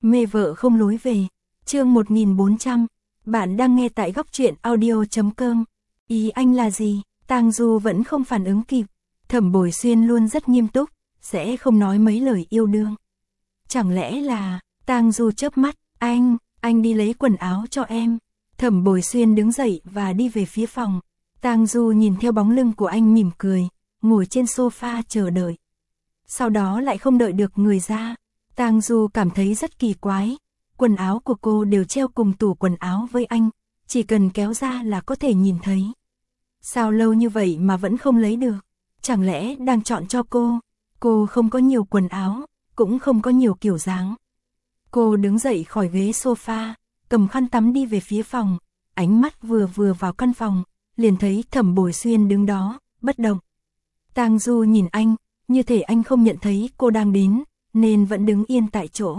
Mê vợ không lối về. Chương 1400. Bạn đang nghe tại góc truyện audio.com. Ý anh là gì? Tang Du vẫn không phản ứng kịp. Thẩm Bồi Xuyên luôn rất nghiêm túc, sẽ không nói mấy lời yêu đương. Chẳng lẽ là... Tang Du chớp mắt, anh đi lấy quần áo cho em. Thẩm Bồi Xuyên đứng dậy và đi về phía phòng. Tang Du nhìn theo bóng lưng của anh mỉm cười, ngồi trên sofa chờ đợi. Sau đó lại không đợi được người ra. Tang Du cảm thấy rất kỳ quái. Quần áo của cô đều treo cùng tủ quần áo với anh, chỉ cần kéo ra là có thể nhìn thấy. Sao lâu như vậy mà vẫn không lấy được? Chẳng lẽ đang chọn cho cô? Cô không có nhiều quần áo, cũng không có nhiều kiểu dáng. Cô đứng dậy khỏi ghế sofa, cầm khăn tắm đi về phía phòng. Ánh mắt vừa vào căn phòng, liền thấy Thẩm Bồi Xuyên đứng đó, bất động. Tang Du nhìn anh, như thể anh không nhận thấy cô đang đến, nên vẫn đứng yên tại chỗ.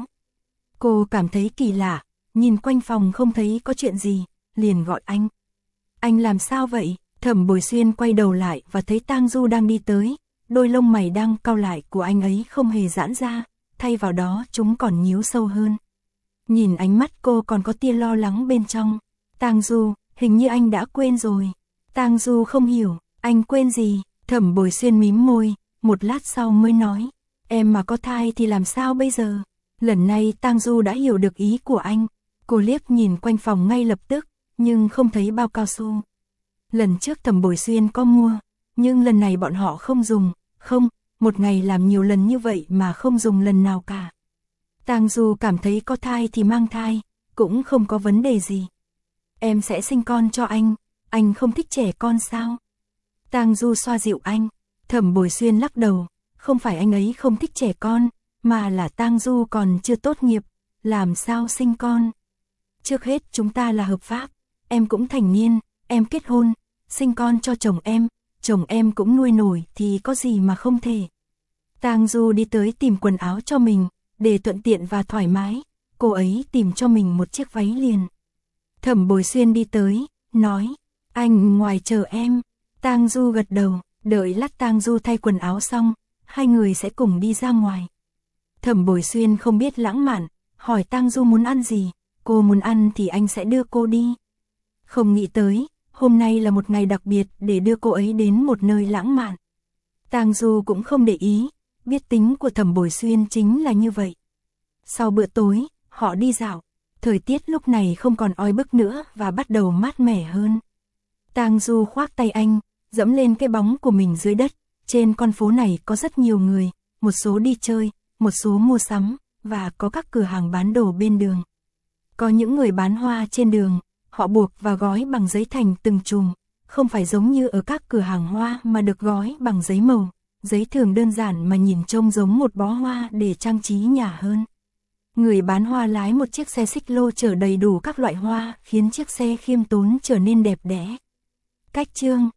Cô cảm thấy kỳ lạ, nhìn quanh phòng không thấy có chuyện gì, liền gọi anh. Anh làm sao vậy? Thẩm Bồi Xuyên quay đầu lại và thấy Tang Du đang đi tới, đôi lông mày đang cau lại của anh ấy không hề giãn ra, thay vào đó chúng còn nhíu sâu hơn. Nhìn ánh mắt cô còn có tia lo lắng bên trong. Tang Du, hình như anh đã quên rồi. Tang Du không hiểu, anh quên gì? Thẩm Bồi Xuyên mím môi, một lát sau mới nói, em mà có thai thì làm sao bây giờ? Lần này Tang Du đã hiểu được ý của anh. Cô liếc nhìn quanh phòng ngay lập tức, nhưng không thấy bao cao su. Lần trước Thẩm Bồi Xuyên có mua, nhưng lần này bọn họ không dùng. Không, một ngày làm nhiều lần như vậy mà không dùng lần nào cả. Tang Du cảm thấy có thai thì mang thai, cũng không có vấn đề gì. Em sẽ sinh con cho anh không thích trẻ con sao? Tang Du xoa dịu anh. Thẩm Bồi Xuyên lắc đầu, không phải anh ấy không thích trẻ con, mà là Tang Du còn chưa tốt nghiệp, làm sao sinh con? Trước hết chúng ta là hợp pháp, em cũng thành niên, em kết hôn, sinh con cho chồng em cũng nuôi nổi thì có gì mà không thể. Tang Du đi tới tìm quần áo cho mình, để thuận tiện và thoải mái, cô ấy tìm cho mình một chiếc váy liền. Thẩm Bồi Xuyên đi tới, nói, anh ngoài chờ em. Tang Du gật đầu, đợi lát Tang Du thay quần áo xong, hai người sẽ cùng đi ra ngoài. Thẩm Bồi Xuyên không biết lãng mạn, hỏi Tang Du muốn ăn gì, cô muốn ăn thì anh sẽ đưa cô đi. Không nghĩ tới, hôm nay là một ngày đặc biệt để đưa cô ấy đến một nơi lãng mạn. Tang Du cũng không để ý, biết tính của Thẩm Bồi Xuyên chính là như vậy. Sau bữa tối, họ đi dạo, thời tiết lúc này không còn oi bức nữa và bắt đầu mát mẻ hơn. Tang Du khoác tay anh, dẫm lên cái bóng của mình dưới đất. Trên con phố này có rất nhiều người, một số đi chơi, một số mua sắm, và có các cửa hàng bán đồ bên đường. Có những người bán hoa trên đường, họ buộc và gói bằng giấy thành từng chùm, không phải giống như ở các cửa hàng hoa mà được gói bằng giấy màu. Giấy thường đơn giản mà nhìn trông giống một bó hoa để trang trí nhà hơn. Người bán hoa lái một chiếc xe xích lô chở đầy đủ các loại hoa, khiến chiếc xe khiêm tốn trở nên đẹp đẽ. Cách chương